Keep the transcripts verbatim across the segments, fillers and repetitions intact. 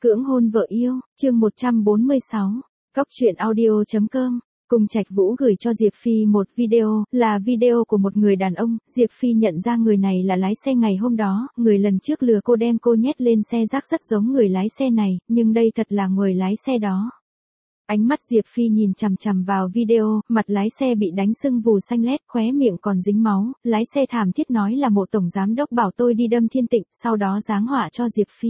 Cưỡng hôn vợ yêu, chương một trăm bốn mươi sáu, cóc truyện audio chấm com. Cung Trạch Vũ gửi cho Diệp Phi một video, là video của một người đàn ông. Diệp Phi nhận ra người này là lái xe ngày hôm đó, người lần trước lừa cô đem cô nhét lên xe rác rất giống người lái xe này, nhưng đây thật là người lái xe đó. Ánh mắt Diệp Phi nhìn chằm chằm vào video, mặt lái xe bị đánh sưng vù xanh lét, khóe miệng còn dính máu, lái xe thảm thiết nói là Mộ tổng giám đốc bảo tôi đi đâm Thiên Tịnh, sau đó giáng họa cho Diệp Phi.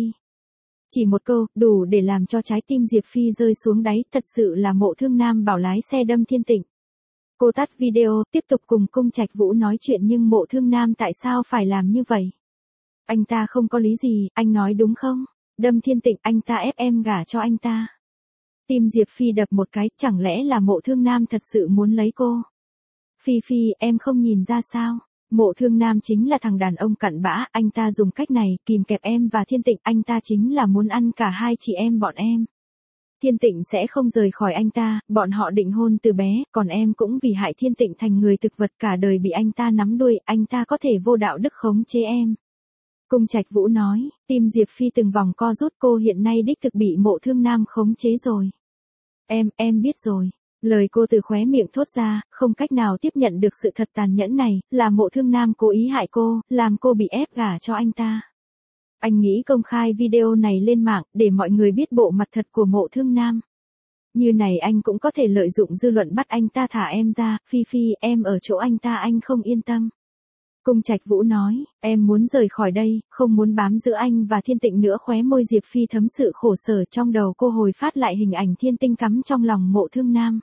Chỉ một câu, đủ để làm cho trái tim Diệp Phi rơi xuống đáy, thật sự là Mộ Thương Nam bảo lái xe đâm Thiên Tịnh. Cô tắt video, tiếp tục cùng Cung Trạch Vũ nói chuyện nhưng Mộ Thương Nam tại sao phải làm như vậy? Anh ta không có lý gì, anh nói đúng không? Đâm Thiên Tịnh, anh ta ép em gả cho anh ta. Tim Diệp Phi đập một cái, chẳng lẽ là Mộ Thương Nam thật sự muốn lấy cô? Phi Phi, em không nhìn ra sao? Mộ Thương Nam chính là thằng đàn ông cặn bã, anh ta dùng cách này, kìm kẹp em và Thiên Tịnh, anh ta chính là muốn ăn cả hai chị em bọn em. Thiên Tịnh sẽ không rời khỏi anh ta, bọn họ định hôn từ bé, còn em cũng vì hại Thiên Tịnh thành người thực vật cả đời bị anh ta nắm đuôi, anh ta có thể vô đạo đức khống chế em. Cung Trạch Vũ nói, tim Diệp Phi từng vòng co rút, cô hiện nay đích thực bị Mộ Thương Nam khống chế rồi. Em, em biết rồi. Lời cô từ khóe miệng thốt ra, không cách nào tiếp nhận được sự thật tàn nhẫn này, là Mộ Thương Nam cố ý hại cô, làm cô bị ép gả cho anh ta. Anh nghĩ công khai video này lên mạng, để mọi người biết bộ mặt thật của Mộ Thương Nam. Như này anh cũng có thể lợi dụng dư luận bắt anh ta thả em ra, Phi Phi, em ở chỗ anh ta anh không yên tâm. Cung Trạch Vũ nói, em muốn rời khỏi đây, không muốn bám giữ anh và Thiên Tịnh nữa. Khóe môi Diệp Phi thấm sự khổ sở, trong đầu cô hồi phát lại hình ảnh Thiên Tinh cắm trong lòng Mộ Thương Nam.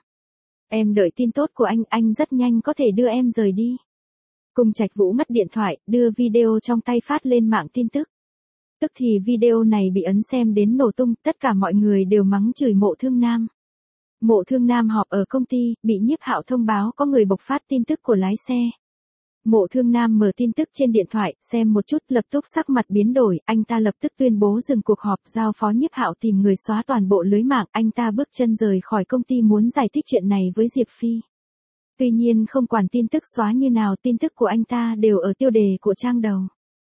Em đợi tin tốt của anh, anh rất nhanh có thể đưa em rời đi. Cung Trạch Vũ ngắt điện thoại, đưa video trong tay phát lên mạng tin tức. Tức thì video này bị ấn xem đến nổ tung, tất cả mọi người đều mắng chửi Mộ Thương Nam. Mộ Thương Nam họp ở công ty, bị Nhiếp Hạo thông báo có người bộc phát tin tức của lái xe. Mộ Thương Nam mở tin tức trên điện thoại, xem một chút, lập tức sắc mặt biến đổi, anh ta lập tức tuyên bố dừng cuộc họp, giao phó Nhiếp Hạo tìm người xóa toàn bộ lưới mạng, anh ta bước chân rời khỏi công ty muốn giải thích chuyện này với Diệp Phi. Tuy nhiên không quản tin tức xóa như nào, tin tức của anh ta đều ở tiêu đề của trang đầu.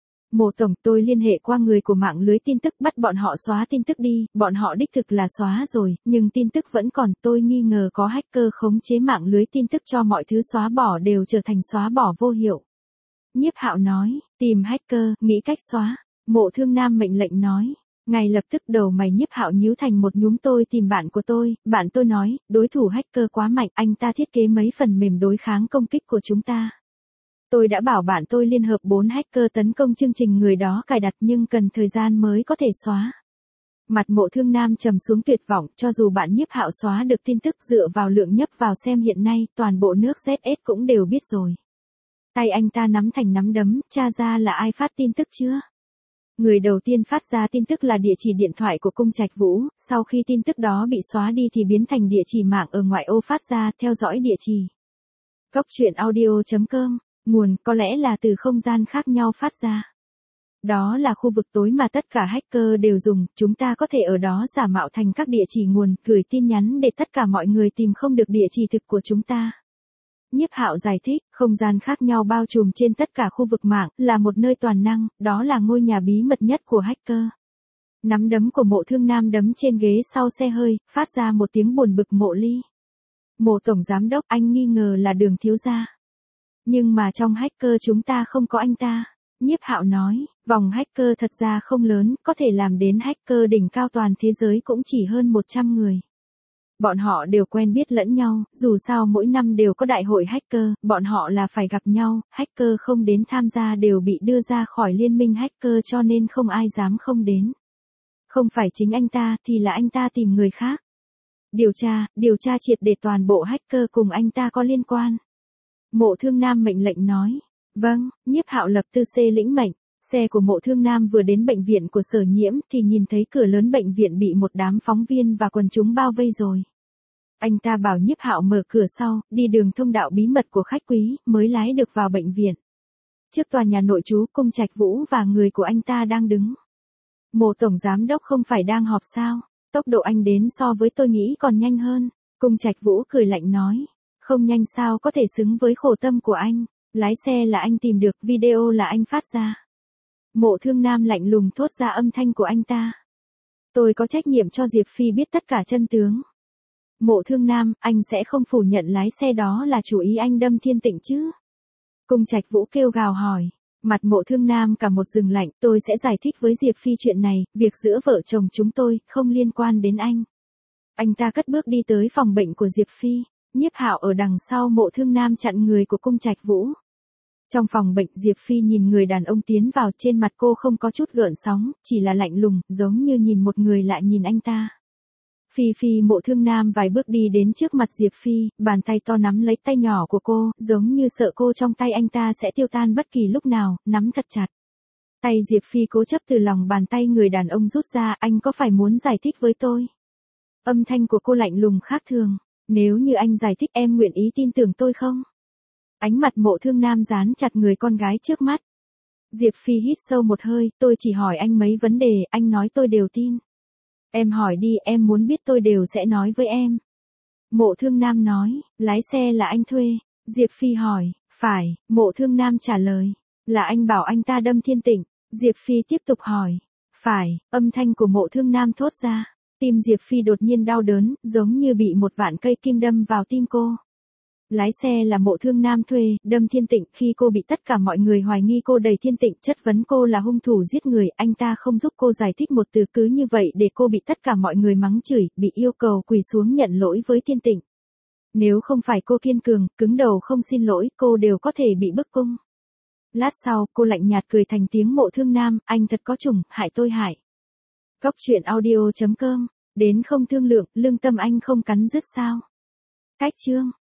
Mộ tổng, tôi liên hệ qua người của mạng lưới tin tức bắt bọn họ xóa tin tức đi, bọn họ đích thực là xóa rồi, nhưng tin tức vẫn còn, tôi nghi ngờ có hacker khống chế mạng lưới tin tức cho mọi thứ xóa bỏ đều trở thành xóa bỏ vô hiệu. Nhiếp Hạo nói, tìm hacker, nghĩ cách xóa. Mộ Thương Nam mệnh lệnh nói. Ngay lập tức đầu mày Nhiếp Hạo nhíu thành một nhúm, tôi tìm bạn của tôi, bạn tôi nói, đối thủ hacker quá mạnh, anh ta thiết kế mấy phần mềm đối kháng công kích của chúng ta. Tôi đã bảo bạn tôi liên hợp bốn hacker tấn công chương trình người đó cài đặt nhưng cần thời gian mới có thể xóa. Mặt Mộ Thương Nam trầm xuống tuyệt vọng, cho dù bạn Nhiếp Hạo xóa được tin tức dựa vào lượng nhấp vào xem hiện nay, toàn bộ nước Z S cũng đều biết rồi. Tay anh ta nắm thành nắm đấm, tra ra là ai phát tin tức chưa? Người đầu tiên phát ra tin tức là địa chỉ điện thoại của Cung Trạch Vũ, sau khi tin tức đó bị xóa đi thì biến thành địa chỉ mạng ở ngoại ô phát ra, theo dõi địa chỉ. cóc truyện audio chấm com. Nguồn có lẽ là từ không gian khác nhau phát ra. Đó là khu vực tối mà tất cả hacker đều dùng, chúng ta có thể ở đó giả mạo thành các địa chỉ nguồn, gửi tin nhắn để tất cả mọi người tìm không được địa chỉ thực của chúng ta. Nhiếp Hạo giải thích, không gian khác nhau bao trùm trên tất cả khu vực mạng, là một nơi toàn năng, đó là ngôi nhà bí mật nhất của hacker. Nắm đấm của Mộ Thương Nam đấm trên ghế sau xe hơi, phát ra một tiếng buồn bực Mộ Ly. Mộ tổng giám đốc, anh nghi ngờ là Đường thiếu gia. Nhưng mà trong hacker chúng ta không có anh ta. Nhiếp Hạo nói, vòng hacker thật ra không lớn, có thể làm đến hacker đỉnh cao toàn thế giới cũng chỉ hơn một trăm người. Bọn họ đều quen biết lẫn nhau, dù sao mỗi năm đều có đại hội hacker, bọn họ là phải gặp nhau, hacker không đến tham gia đều bị đưa ra khỏi liên minh hacker cho nên không ai dám không đến. Không phải chính anh ta thì là anh ta tìm người khác. Điều tra, điều tra triệt để toàn bộ hacker cùng anh ta có liên quan. Mộ Thương Nam mệnh lệnh nói. Vâng, Nhiếp Hạo lập tư xê lĩnh mệnh. Xe của Mộ Thương Nam vừa đến bệnh viện của Sở Nhiễm thì nhìn thấy cửa lớn bệnh viện bị một đám phóng viên và quần chúng bao vây rồi. Anh ta bảo Nhiếp Hạo mở cửa sau, đi đường thông đạo bí mật của khách quý, mới lái được vào bệnh viện. Trước tòa nhà nội trú, Cung Trạch Vũ và người của anh ta đang đứng. Mộ tổng giám đốc không phải đang họp sao? Tốc độ anh đến so với tôi nghĩ còn nhanh hơn. Cung Trạch Vũ cười lạnh nói. Không nhanh sao có thể xứng với khổ tâm của anh. Lái xe là anh tìm được, video là anh phát ra. Mộ Thương Nam lạnh lùng thốt ra âm thanh của anh ta. Tôi có trách nhiệm cho Diệp Phi biết tất cả chân tướng. Mộ Thương Nam, anh sẽ không phủ nhận lái xe đó là chủ ý anh đâm Thiên Tịnh chứ? Cung Trạch Vũ kêu gào hỏi. Mặt Mộ Thương Nam cả một rừng lạnh, tôi sẽ giải thích với Diệp Phi chuyện này, việc giữa vợ chồng chúng tôi, không liên quan đến anh. Anh ta cất bước đi tới phòng bệnh của Diệp Phi, Nhiếp Hạo ở đằng sau Mộ Thương Nam chặn người của Cung Trạch Vũ. Trong phòng bệnh Diệp Phi nhìn người đàn ông tiến vào, trên mặt cô không có chút gợn sóng, chỉ là lạnh lùng, giống như nhìn một người lạ nhìn anh ta. Phi Phi Mộ Thương Nam vài bước đi đến trước mặt Diệp Phi, bàn tay to nắm lấy tay nhỏ của cô, giống như sợ cô trong tay anh ta sẽ tiêu tan bất kỳ lúc nào, nắm thật chặt. Tay Diệp Phi cố chấp từ lòng bàn tay người đàn ông rút ra, anh có phải muốn giải thích với tôi? Âm thanh của cô lạnh lùng khác thường. Nếu như anh giải thích em nguyện ý tin tưởng tôi không? Ánh mặt Mộ Thương Nam dán chặt người con gái trước mắt. Diệp Phi hít sâu một hơi, tôi chỉ hỏi anh mấy vấn đề, anh nói tôi đều tin. Em hỏi đi, em muốn biết tôi đều sẽ nói với em. Mộ Thương Nam nói, lái xe là anh thuê. Diệp Phi hỏi, phải, Mộ Thương Nam trả lời, là anh bảo anh ta đâm Thiên Tịnh. Diệp Phi tiếp tục hỏi, phải, âm thanh của Mộ Thương Nam thốt ra. Tim Diệp Phi đột nhiên đau đớn, giống như bị một vạn cây kim đâm vào tim cô. Lái xe là Mộ Thương Nam thuê, đâm Thiên Tịnh, khi cô bị tất cả mọi người hoài nghi cô đẩy Thiên Tịnh, chất vấn cô là hung thủ giết người, anh ta không giúp cô giải thích một từ, cứ như vậy để cô bị tất cả mọi người mắng chửi, bị yêu cầu quỳ xuống nhận lỗi với Thiên Tịnh. Nếu không phải cô kiên cường, cứng đầu không xin lỗi, cô đều có thể bị bức cung. Lát sau, cô lạnh nhạt cười thành tiếng Mộ Thương Nam, anh thật có chủng, hại tôi hại. Góc truyện audio chấm com, đến không thương lượng, lương tâm anh không cắn rứt sao? Cách chương